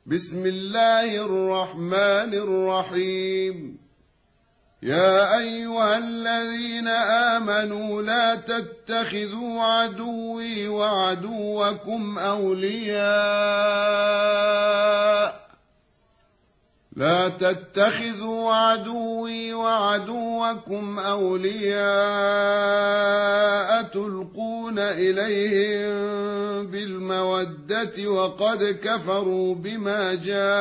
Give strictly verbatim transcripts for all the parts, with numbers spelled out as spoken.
بسم الله الرحمن الرحيم. يا أيها الذين آمنوا لا تتخذوا عدوي وعدوكم أولياء لا تتخذوا عدوي وعدوكم أولياء تلقون إليهم بالمودة وقد كفروا بما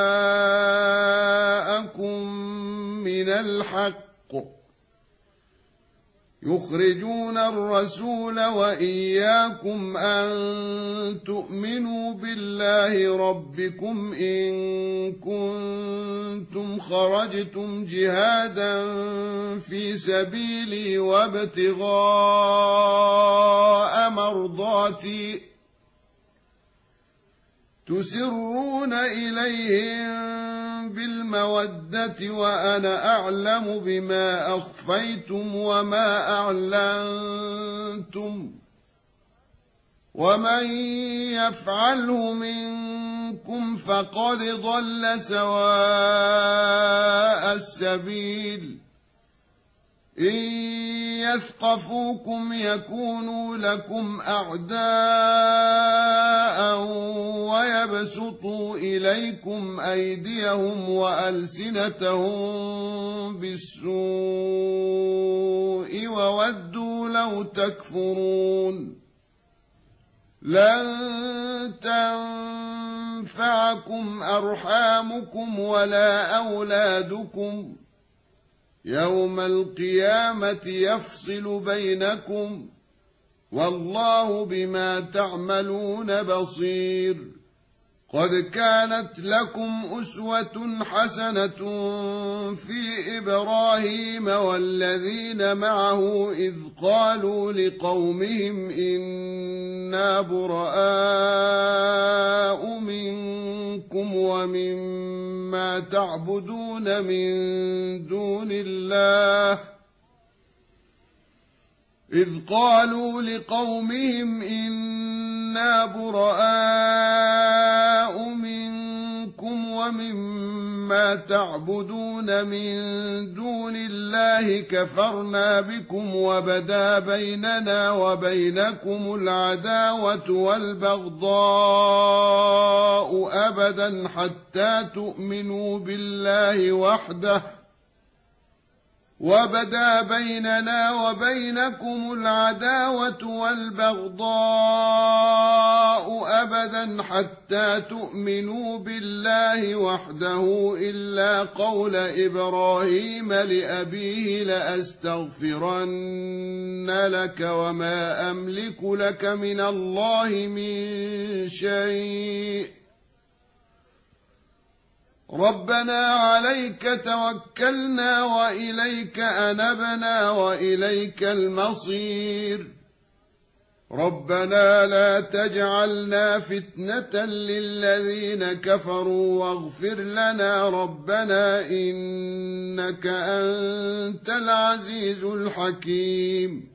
جاءكم من الحق يخرجون الرسول وإياكم أن تؤمنوا بالله ربكم إن كنتم خرجتم جهادا في سبيلي وابتغاء مرضاتي تسرون إليهم بالمودة وأنا أعلم بما أخفيتم وما أعلنتم ومن يفعله منكم فقد ضل سواء السبيل. إن يثقفوكم يكونوا لكم أعداء ويبسطوا إليكم أيديهم وألسنتهم بالسوء وودوا لو تكفرون. لن تنفعكم أرحامكم ولا أولادكم يوم القيامة يفصل بينكم والله بما تعملون بصير. قد كانت لكم أسوة حسنة في إبراهيم والذين معه إذ قالوا لقومهم إنا براء منكم ومما تعبدون من دون الله إذ قالوا لقومهم إنا براء منكم ومما تعبدون من دون الله كفرنا بكم وبدا بيننا وبينكم العداوة والبغضاء أبدا حتى تؤمنوا بالله وحده وبدا بيننا وبينكم العداوة والبغضاء أبدا حتى تؤمنوا بالله وحده إلا قول إبراهيم لأبيه لأستغفرن لك وما أملك لك من الله من شيء ربنا عليك توكلنا وإليك أنبنا وإليك المصير. ربنا لا تجعلنا فتنة للذين كفروا واغفر لنا ربنا إنك أنت العزيز الحكيم.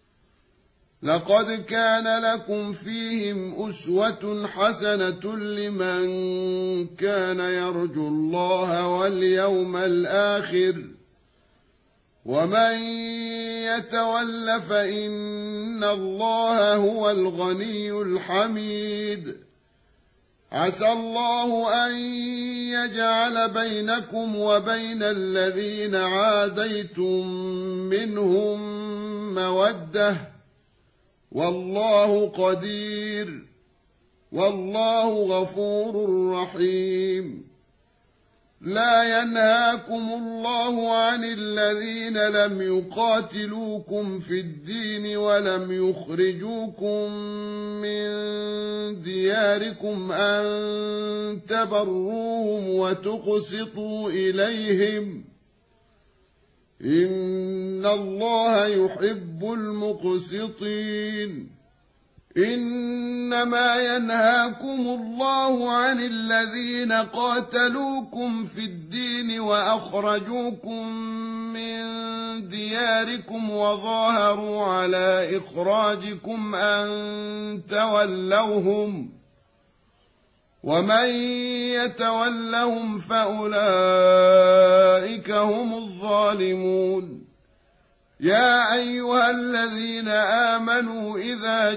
لقد كان لكم فيهم أسوة حسنة لمن كان يرجو الله واليوم الآخر ومن يتول فإن الله هو الغني الحميد. عسى الله أن يجعل بينكم وبين الذين عاديتم منهم مودة والله قدير والله غفور رحيم. لا ينهاكم الله عن الذين لم يقاتلوكم في الدين ولم يخرجوكم من دياركم أن تبروهم وتقسطوا إليهم إن الله يحب المقسطين. إنما ينهاكم الله عن الذين قاتلوكم في الدين وأخرجوكم من دياركم وظاهروا على إخراجكم أن تولوهم ومن يتولهم فأولئك هم الظالمون. يا أيها الذين آمنوا إذا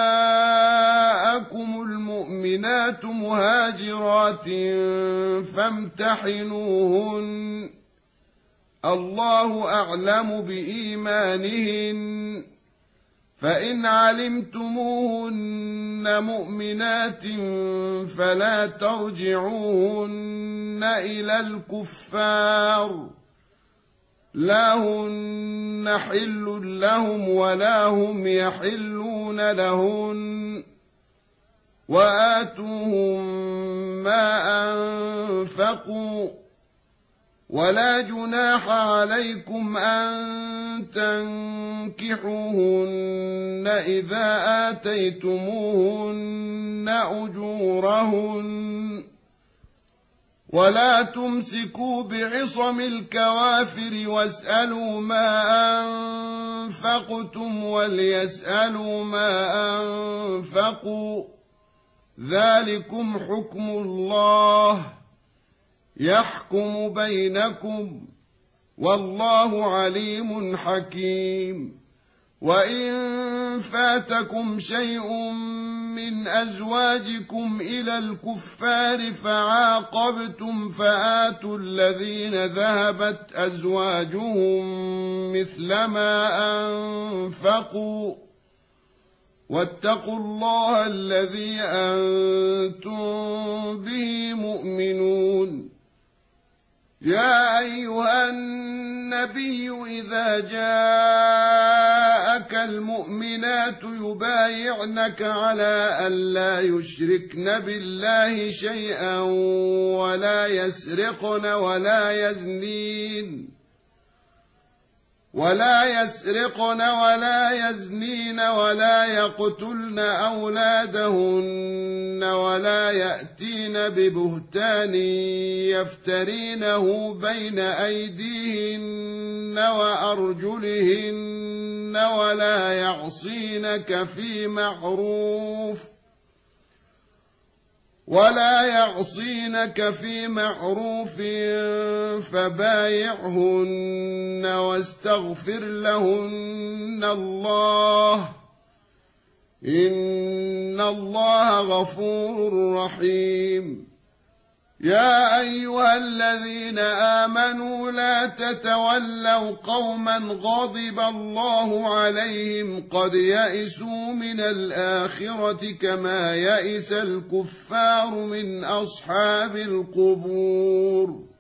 جاءكم المؤمنات مهاجرات فامتحنوهن الله أعلم بإيمانهن فإن علمتموهن مؤمنات فلا ترجعوهن إلى الكفار لا هن حل لهم ولا هم يحلون لهن وآتوهم ما أنفقوا ولا جناح عليكم أن تنكحوهن إذا آتيتموهن أجورهن ولا تمسكوا بعصم الكوافر واسألوا ما أنفقتم وليسألوا ما أنفقوا ذلكم حكم الله يحكم بينكم والله عليم حكيم. وإن فاتكم شيء من أزواجكم إلى الكفار فعاقبتم فآتوا الذين ذهبت أزواجهم مثل ما أنفقوا واتقوا الله الذي أنتم به مؤمنون. يا أيها النبي إذا جاءك المؤمنات يبايعنك على أن لا يشركن بالله شيئا ولا يسرقن ولا يزنين ولا يسرقن ولا يزنين ولا يقتلن أولادهن ولا يأتين ببهتان يفترينه بين أيديهن وأرجلهن ولا يعصينك في معروف ولا يعصينك في معروف فبايعهن واستغفر لهن الله إن الله غفور رحيم. يا أيها الذين آمنوا لا تتولوا قوما غضب الله عليهم قد يئسوا من الآخرة كما يئس الكفار من أصحاب القبور.